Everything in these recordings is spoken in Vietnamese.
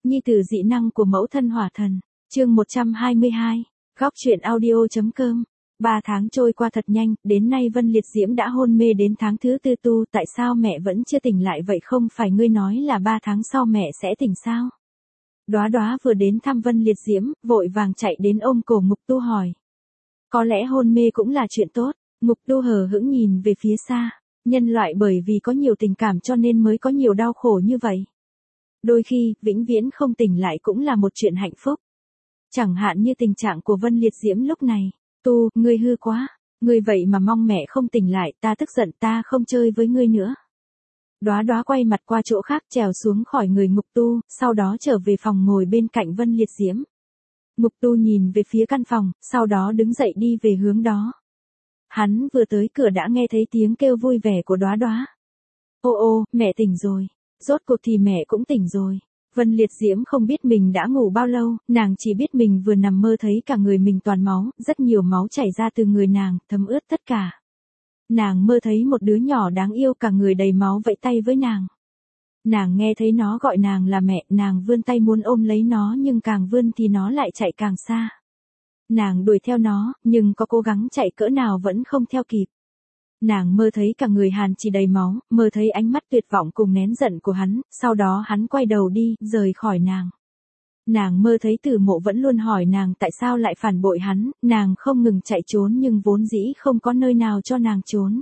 Nhi tử dị năng của mẫu thân hỏa thần. Chương 122. Góc truyện audio.com. 3 tháng trôi qua thật nhanh, đến nay Vân Liệt Diễm đã hôn mê đến tháng thứ 4 tu, tại sao mẹ vẫn chưa tỉnh lại vậy, không phải ngươi nói là 3 tháng sau mẹ sẽ tỉnh sao? Đóa Đóa vừa đến thăm Vân Liệt Diễm, vội vàng chạy đến ôm cổ Ngục Tu hỏi. Có lẽ hôn mê cũng là chuyện tốt. Ngục Tu hờ hững nhìn về phía xa. Nhân loại bởi vì có nhiều tình cảm cho nên mới có nhiều đau khổ như vậy. Đôi khi, vĩnh viễn không tỉnh lại cũng là một chuyện hạnh phúc. Chẳng hạn như tình trạng của Vân Liệt Diễm lúc này. Tu, ngươi hư quá. Ngươi vậy mà mong mẹ không tỉnh lại, ta tức giận, ta không chơi với ngươi nữa. Đóa Đóa quay mặt qua chỗ khác, trèo xuống khỏi người Ngục Tu, sau đó trở về phòng ngồi bên cạnh Vân Liệt Diễm. Ngục Tu nhìn về phía căn phòng, sau đó đứng dậy đi về hướng đó. Hắn vừa tới cửa đã nghe thấy tiếng kêu vui vẻ của Đóa Đóa. Ô ô, mẹ tỉnh rồi. Rốt cuộc thì mẹ cũng tỉnh rồi. Vân Liệt Diễm không biết mình đã ngủ bao lâu, nàng chỉ biết mình vừa nằm mơ thấy cả người mình toàn máu, rất nhiều máu chảy ra từ người nàng, thấm ướt tất cả. Nàng mơ thấy một đứa nhỏ đáng yêu cả người đầy máu vẫy tay với nàng. Nàng nghe thấy nó gọi nàng là mẹ, nàng vươn tay muốn ôm lấy nó nhưng càng vươn thì nó lại chạy càng xa. Nàng đuổi theo nó, nhưng có cố gắng chạy cỡ nào vẫn không theo kịp. Nàng mơ thấy cả người Hàn Chỉ đầy máu, mơ thấy ánh mắt tuyệt vọng cùng nén giận của hắn, sau đó hắn quay đầu đi, rời khỏi nàng. Nàng mơ thấy Tử Mộ vẫn luôn hỏi nàng tại sao lại phản bội hắn, nàng không ngừng chạy trốn nhưng vốn dĩ không có nơi nào cho nàng trốn.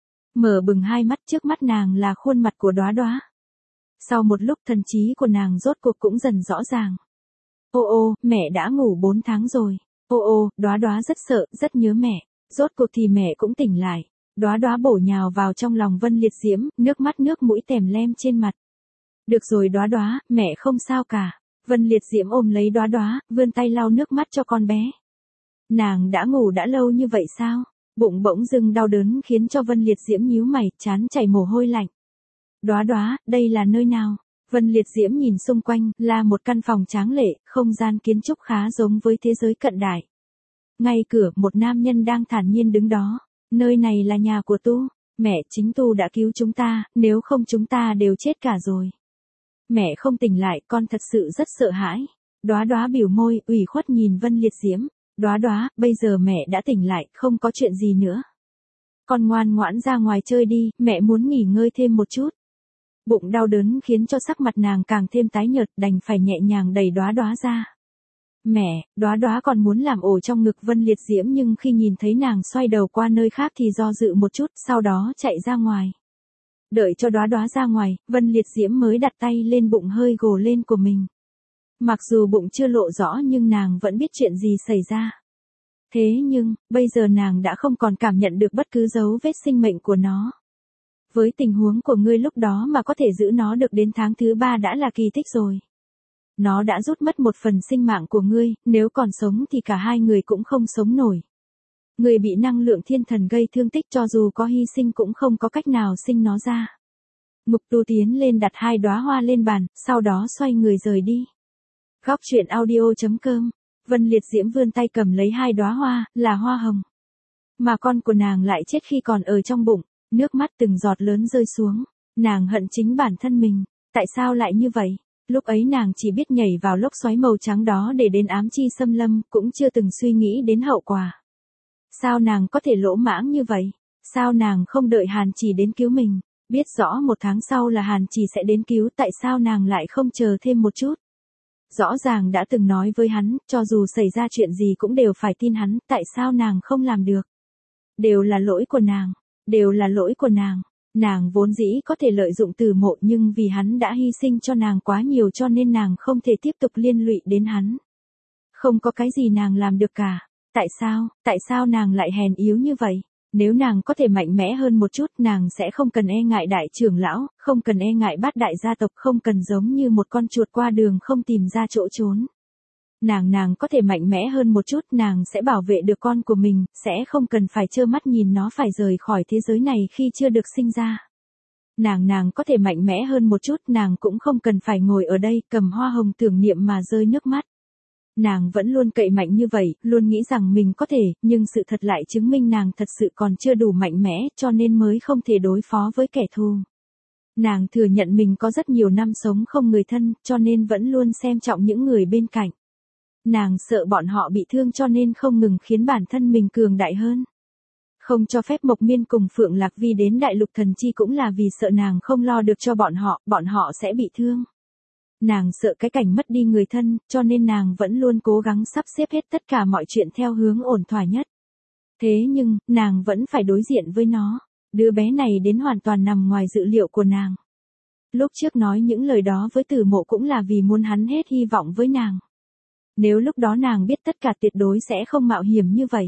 Mở bừng hai mắt, trước mắt nàng là khuôn mặt của Đóa Đóa. Sau một lúc thần trí của nàng rốt cuộc cũng dần rõ ràng. Ô ô, mẹ đã ngủ 4 tháng rồi. Ô ô, Đóa Đóa rất sợ, rất nhớ mẹ. Rốt cuộc thì mẹ cũng tỉnh lại. Đóa Đóa bổ nhào vào trong lòng Vân Liệt Diễm, nước mắt nước mũi tèm lem trên mặt. Được rồi Đóa Đóa, mẹ không sao cả. Vân Liệt Diễm ôm lấy Đóa Đóa, vươn tay lau nước mắt cho con bé. Nàng đã ngủ đã lâu như vậy sao? Bụng bỗng dưng đau đớn khiến cho Vân Liệt Diễm nhíu mày, trán chảy mồ hôi lạnh. Đóa Đóa, đây là nơi nào? Vân Liệt Diễm nhìn xung quanh, là một căn phòng tráng lệ, không gian kiến trúc khá giống với thế giới cận đại. Ngay cửa, một nam nhân đang thản nhiên đứng đó. Nơi này là nhà của Tu. Mẹ, chính Tu đã cứu chúng ta, nếu không chúng ta đều chết cả rồi. Mẹ không tỉnh lại, con thật sự rất sợ hãi. Đóa Đóa bĩu môi, ủy khuất nhìn Vân Liệt Diễm. Đóa Đóa, bây giờ mẹ đã tỉnh lại, không có chuyện gì nữa. Con ngoan ngoãn ra ngoài chơi đi, mẹ muốn nghỉ ngơi thêm một chút. Bụng đau đớn khiến cho sắc mặt nàng càng thêm tái nhợt, đành phải nhẹ nhàng đẩy Đóa Đóa ra. Mẹ, Đóa Đóa còn muốn làm ổ trong ngực Vân Liệt Diễm nhưng khi nhìn thấy nàng xoay đầu qua nơi khác thì do dự một chút, sau đó chạy ra ngoài. Đợi cho Đóa Đóa ra ngoài, Vân Liệt Diễm mới đặt tay lên bụng hơi gồ lên của mình. Mặc dù bụng chưa lộ rõ nhưng nàng vẫn biết chuyện gì xảy ra. Thế nhưng, bây giờ nàng đã không còn cảm nhận được bất cứ dấu vết sinh mệnh của nó. Với tình huống của ngươi lúc đó mà có thể giữ nó được đến tháng thứ 3 đã là kỳ tích rồi. Nó đã rút mất một phần sinh mạng của ngươi, nếu còn sống thì cả hai người cũng không sống nổi. Ngươi bị năng lượng thiên thần gây thương tích cho dù có hy sinh cũng không có cách nào sinh nó ra. Ngục Tu tiến lên đặt 2 đóa hoa lên bàn, sau đó xoay người rời đi. Góc truyện audio.com. Vân Liệt Diễm vươn tay cầm lấy 2 đóa hoa, là hoa hồng. Mà con của nàng lại chết khi còn ở trong bụng, nước mắt từng giọt lớn rơi xuống. Nàng hận chính bản thân mình, tại sao lại như vậy? Lúc ấy nàng chỉ biết nhảy vào lốc xoáy màu trắng đó để đến ám chi xâm lâm, cũng chưa từng suy nghĩ đến hậu quả. Sao nàng có thể lỗ mãng như vậy? Sao nàng không đợi Hàn Chỉ đến cứu mình? Biết rõ 1 tháng sau là Hàn Chỉ sẽ đến cứu, tại sao nàng lại không chờ thêm một chút? Rõ ràng đã từng nói với hắn, cho dù xảy ra chuyện gì cũng đều phải tin hắn, tại sao nàng không làm được? Đều là lỗi của nàng, đều là lỗi của nàng. Nàng vốn dĩ có thể lợi dụng Tử Mộ nhưng vì hắn đã hy sinh cho nàng quá nhiều cho nên nàng không thể tiếp tục liên lụy đến hắn. Không có cái gì nàng làm được cả. Tại sao nàng lại hèn yếu như vậy? Nếu nàng có thể mạnh mẽ hơn một chút nàng sẽ không cần e ngại đại trưởng lão, không cần e ngại bát đại gia tộc, không cần giống như một con chuột qua đường không tìm ra chỗ trốn. Nàng có thể mạnh mẽ hơn một chút nàng sẽ bảo vệ được con của mình, sẽ không cần phải trơ mắt nhìn nó phải rời khỏi thế giới này khi chưa được sinh ra. Nàng có thể mạnh mẽ hơn một chút nàng cũng không cần phải ngồi ở đây cầm hoa hồng tưởng niệm mà rơi nước mắt. Nàng vẫn luôn cậy mạnh như vậy, luôn nghĩ rằng mình có thể, nhưng sự thật lại chứng minh nàng thật sự còn chưa đủ mạnh mẽ cho nên mới không thể đối phó với kẻ thù. Nàng thừa nhận mình có rất nhiều năm sống không người thân, cho nên vẫn luôn xem trọng những người bên cạnh. Nàng sợ bọn họ bị thương cho nên không ngừng khiến bản thân mình cường đại hơn. Không cho phép Mộc Miên cùng Phượng Lạc Vi đến Đại Lục Thần Chi cũng là vì sợ nàng không lo được cho bọn họ sẽ bị thương. Nàng sợ cái cảnh mất đi người thân, cho nên nàng vẫn luôn cố gắng sắp xếp hết tất cả mọi chuyện theo hướng ổn thỏa nhất. Thế nhưng, nàng vẫn phải đối diện với nó. Đứa bé này đến hoàn toàn nằm ngoài dự liệu của nàng. Lúc trước nói những lời đó với Tử Mộ cũng là vì muốn hắn hết hy vọng với nàng. Nếu lúc đó nàng biết tất cả tuyệt đối sẽ không mạo hiểm như vậy.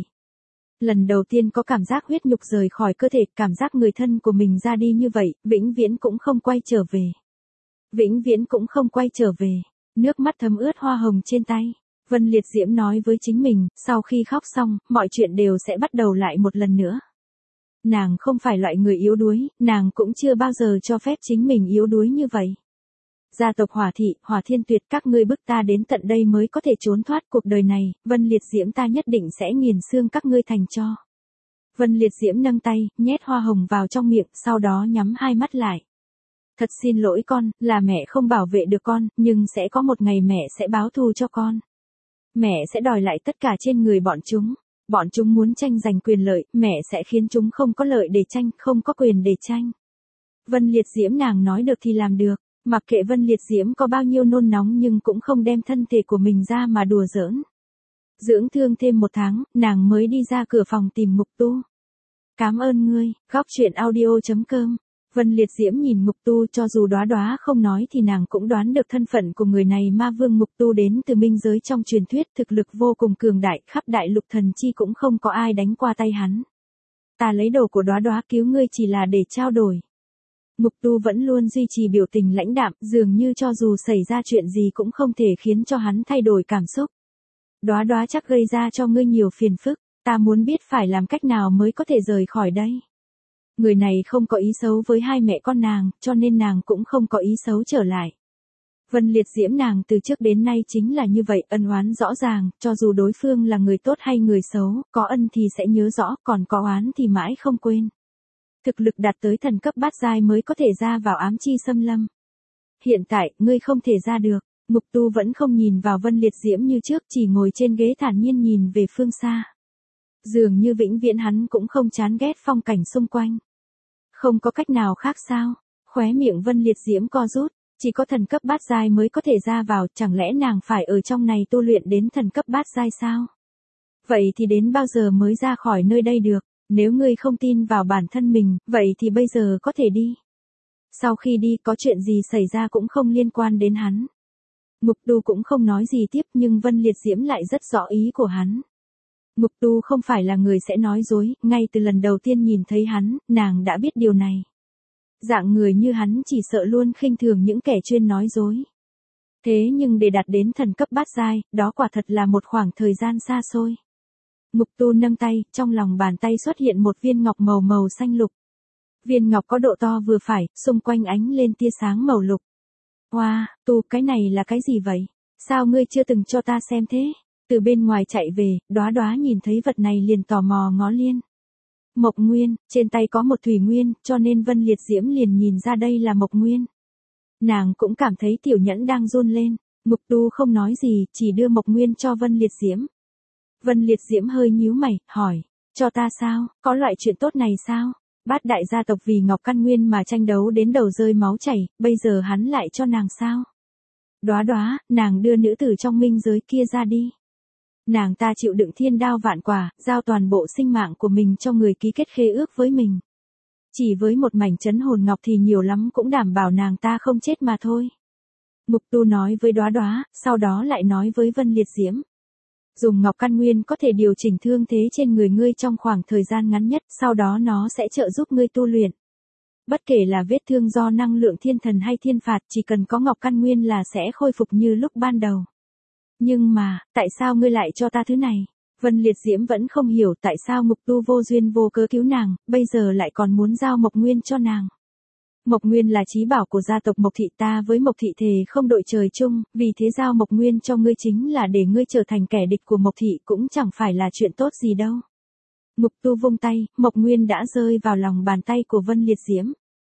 Lần đầu tiên có cảm giác huyết nhục rời khỏi cơ thể, cảm giác người thân của mình ra đi như vậy, vĩnh viễn cũng không quay trở về. Vĩnh viễn cũng không quay trở về. Nước mắt thấm ướt hoa hồng trên tay. Vân Liệt Diễm nói với chính mình, sau khi khóc xong, mọi chuyện đều sẽ bắt đầu lại một lần nữa. Nàng không phải loại người yếu đuối, nàng cũng chưa bao giờ cho phép chính mình yếu đuối như vậy. Gia tộc Hỏa Thị, Hỏa Thiên Tuyệt, các ngươi bức ta đến tận đây mới có thể trốn thoát cuộc đời này, Vân Liệt Diễm ta nhất định sẽ nghiền xương các ngươi thành tro. Vân Liệt Diễm nâng tay, nhét hoa hồng vào trong miệng, sau đó nhắm hai mắt lại. Thật xin lỗi con, là mẹ không bảo vệ được con, nhưng sẽ có một ngày mẹ sẽ báo thù cho con. Mẹ sẽ đòi lại tất cả trên người bọn chúng. Bọn chúng muốn tranh giành quyền lợi, mẹ sẽ khiến chúng không có lợi để tranh, không có quyền để tranh. Vân Liệt Diễm nàng nói được thì làm được. Mặc kệ Vân Liệt Diễm có bao nhiêu nôn nóng nhưng cũng không đem thân thể của mình ra mà đùa giỡn. Dưỡng thương thêm 1 tháng, nàng mới đi ra cửa phòng tìm Ngục Tu. Cảm ơn ngươi, góc truyện audio.com. Vân Liệt Diễm nhìn Ngục Tu, cho dù Đóa Đóa không nói thì nàng cũng đoán được thân phận của người này. Ma vương Ngục Tu đến từ minh giới trong truyền thuyết, thực lực vô cùng cường đại, khắp Đại Lục Thần Chi cũng không có ai đánh qua tay hắn. Ta lấy đồ của Đóa Đóa cứu ngươi chỉ là để trao đổi. Ngục Tu vẫn luôn duy trì biểu tình lãnh đạm, dường như cho dù xảy ra chuyện gì cũng không thể khiến cho hắn thay đổi cảm xúc. Đóa Đóa chắc gây ra cho ngươi nhiều phiền phức, ta muốn biết phải làm cách nào mới có thể rời khỏi đây. Người này không có ý xấu với hai mẹ con nàng, cho nên nàng cũng không có ý xấu trở lại. Vân Liệt Diễm nàng từ trước đến nay chính là như vậy, ân oán rõ ràng, cho dù đối phương là người tốt hay người xấu, có ân thì sẽ nhớ rõ, còn có oán thì mãi không quên. Thực lực đạt tới thần cấp bát giai mới có thể ra vào ám chi xâm lâm. Hiện tại, ngươi không thể ra được. Ngục Tu vẫn không nhìn vào Vân Liệt Diễm như trước, chỉ ngồi trên ghế thản nhiên nhìn về phương xa. Dường như vĩnh viễn hắn cũng không chán ghét phong cảnh xung quanh. Không có cách nào khác sao? Khóe miệng Vân Liệt Diễm co rút, chỉ có thần cấp bát giai mới có thể ra vào, chẳng lẽ nàng phải ở trong này tu luyện đến thần cấp bát giai sao? Vậy thì đến bao giờ mới ra khỏi nơi đây được? Nếu ngươi không tin vào bản thân mình, vậy thì bây giờ có thể đi. Sau khi đi có chuyện gì xảy ra cũng không liên quan đến hắn. Ngục Tu cũng không nói gì tiếp nhưng Vân Liệt Diễm lại rất rõ ý của hắn. Ngục Tu không phải là người sẽ nói dối, ngay từ lần đầu tiên nhìn thấy hắn, nàng đã biết điều này. Dạng người như hắn chỉ sợ luôn khinh thường những kẻ chuyên nói dối. Thế nhưng để đạt đến thần cấp bát giai, đó quả thật là một khoảng thời gian xa xôi. Ngục Tu nâng tay, trong lòng bàn tay xuất hiện một viên ngọc màu xanh lục. Viên ngọc có độ to vừa phải, xung quanh ánh lên tia sáng màu lục. Wow, Tu, cái này là cái gì vậy? Sao ngươi chưa từng cho ta xem thế? Từ bên ngoài chạy về, Đóa Đóa nhìn thấy vật này liền tò mò ngó liên. Mộc nguyên, trên tay có một thủy nguyên, cho nên Vân Liệt Diễm liền nhìn ra đây là mộc nguyên. Nàng cũng cảm thấy tiểu nhẫn đang run lên. Ngục Tu không nói gì, chỉ đưa mộc nguyên cho Vân Liệt Diễm. Vân Liệt Diễm hơi nhíu mày, hỏi, cho ta sao, có loại chuyện tốt này sao? Bát đại gia tộc vì Ngọc Căn Nguyên mà tranh đấu đến đầu rơi máu chảy, bây giờ hắn lại cho nàng sao? Đóa Đóa, nàng đưa nữ tử trong minh giới kia ra đi. Nàng ta chịu đựng thiên đao vạn quả, giao toàn bộ sinh mạng của mình cho người ký kết khế ước với mình. Chỉ với một mảnh chấn hồn ngọc thì nhiều lắm cũng đảm bảo nàng ta không chết mà thôi. Ngục Tu nói với Đóa Đóa, sau đó lại nói với Vân Liệt Diễm. Dùng Ngọc Căn Nguyên có thể điều chỉnh thương thế trên người ngươi trong khoảng thời gian ngắn nhất, sau đó nó sẽ trợ giúp ngươi tu luyện. Bất kể là vết thương do năng lượng thiên thần hay thiên phạt, chỉ cần có Ngọc Căn Nguyên là sẽ khôi phục như lúc ban đầu. Nhưng mà, tại sao ngươi lại cho ta thứ này? Vân Liệt Diễm vẫn không hiểu tại sao Ngục Tu vô duyên vô cớ cứu nàng, bây giờ lại còn muốn giao Mộc Nguyên cho nàng. Mộc Nguyên là chí bảo của gia tộc Mộc Thị, ta với Mộc Thị thề không đội trời chung, vì thế giao Mộc Nguyên cho ngươi chính là để ngươi trở thành kẻ địch của Mộc Thị, cũng chẳng phải là chuyện tốt gì đâu. Ngục Tu vung tay, Mộc Nguyên đã rơi vào lòng bàn tay của Vân Liệt Diễm.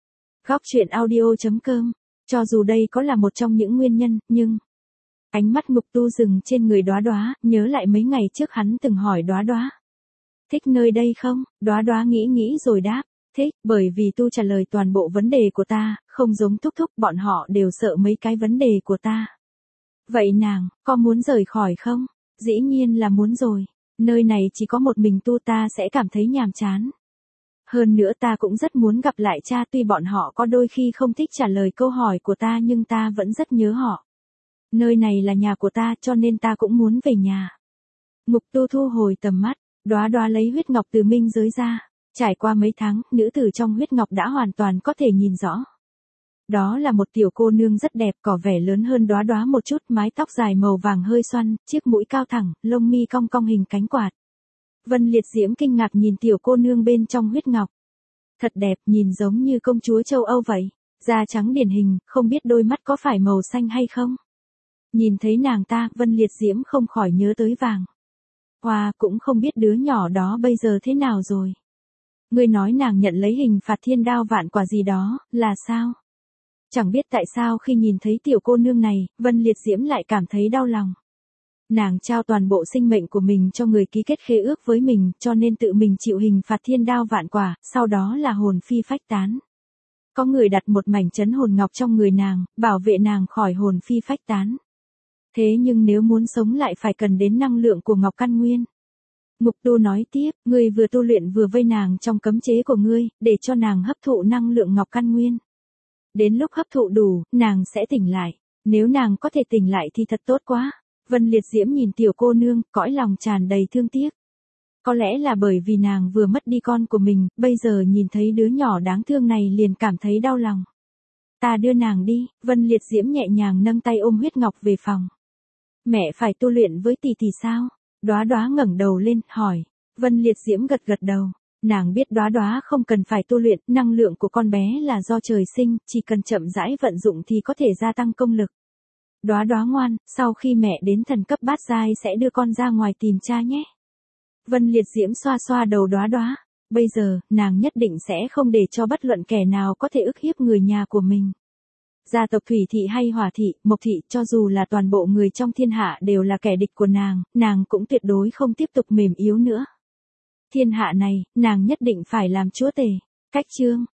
Góc chuyện audio.com. Cho dù đây có là một trong những nguyên nhân, nhưng ánh mắt Ngục Tu dừng trên người Đóa Đóa, nhớ lại mấy ngày trước hắn từng hỏi Đóa Đóa. Thích nơi đây không? Đóa Đóa nghĩ rồi đáp. Thích, bởi vì Tu trả lời toàn bộ vấn đề của ta, không giống Thúc Thúc, bọn họ đều sợ mấy cái vấn đề của ta. Vậy nàng, có muốn rời khỏi không? Dĩ nhiên là muốn rồi. Nơi này chỉ có một mình Tu, ta sẽ cảm thấy nhàm chán. Hơn nữa ta cũng rất muốn gặp lại cha, tuy bọn họ có đôi khi không thích trả lời câu hỏi của ta nhưng ta vẫn rất nhớ họ. Nơi này là nhà của ta cho nên ta cũng muốn về nhà. Ngục Tu thu hồi tầm mắt, Đóa Đóa lấy huyết ngọc từ minh giới ra. Trải qua mấy tháng, nữ tử trong huyết ngọc đã hoàn toàn có thể nhìn rõ. Đó là một tiểu cô nương rất đẹp, có vẻ lớn hơn Đóa Đóa một chút, mái tóc dài màu vàng hơi xoăn, chiếc mũi cao thẳng, lông mi cong cong hình cánh quạt. Vân Liệt Diễm kinh ngạc nhìn tiểu cô nương bên trong huyết ngọc. Thật đẹp, nhìn giống như công chúa châu Âu vậy. Da trắng điển hình, không biết đôi mắt có phải màu xanh hay không. Nhìn thấy nàng ta, Vân Liệt Diễm không khỏi nhớ tới Vàng Hoa, cũng không biết đứa nhỏ đó bây giờ thế nào rồi. Ngươi nói nàng nhận lấy hình phạt thiên đao vạn quả gì đó, là sao? Chẳng biết tại sao khi nhìn thấy tiểu cô nương này, Vân Liệt Diễm lại cảm thấy đau lòng. Nàng trao toàn bộ sinh mệnh của mình cho người ký kết khế ước với mình, cho nên tự mình chịu hình phạt thiên đao vạn quả, sau đó là hồn phi phách tán. Có người đặt một mảnh chấn hồn ngọc trong người nàng, bảo vệ nàng khỏi hồn phi phách tán. Thế nhưng nếu muốn sống lại phải cần đến năng lượng của ngọc căn nguyên. Ngục Tu nói tiếp, ngươi vừa tu luyện vừa vây nàng trong cấm chế của ngươi, để cho nàng hấp thụ năng lượng ngọc căn nguyên. Đến lúc hấp thụ đủ, nàng sẽ tỉnh lại. Nếu nàng có thể tỉnh lại thì thật tốt quá. Vân Liệt Diễm nhìn tiểu cô nương, cõi lòng tràn đầy thương tiếc. Có lẽ là bởi vì nàng vừa mất đi con của mình, bây giờ nhìn thấy đứa nhỏ đáng thương này liền cảm thấy đau lòng. Ta đưa nàng đi, Vân Liệt Diễm nhẹ nhàng nâng tay ôm huyết ngọc về phòng. Mẹ phải tu luyện với tỷ tỷ sao? Đóa Đóa ngẩng đầu lên, hỏi. Vân Liệt Diễm gật đầu. Nàng biết Đóa Đóa không cần phải tu luyện, năng lượng của con bé là do trời sinh, chỉ cần chậm rãi vận dụng thì có thể gia tăng công lực. Đóa Đóa ngoan, sau khi mẹ đến thần cấp bát giai sẽ đưa con ra ngoài tìm cha nhé. Vân Liệt Diễm xoa xoa đầu Đóa Đóa. Bây giờ, nàng nhất định sẽ không để cho bất luận kẻ nào có thể ức hiếp người nhà của mình. Gia tộc Thủy Thị hay Hỏa Thị, Mộc Thị, cho dù là toàn bộ người trong thiên hạ đều là kẻ địch của nàng cũng tuyệt đối không tiếp tục mềm yếu nữa. Thiên hạ này, nàng nhất định phải làm chúa tể. Cách chương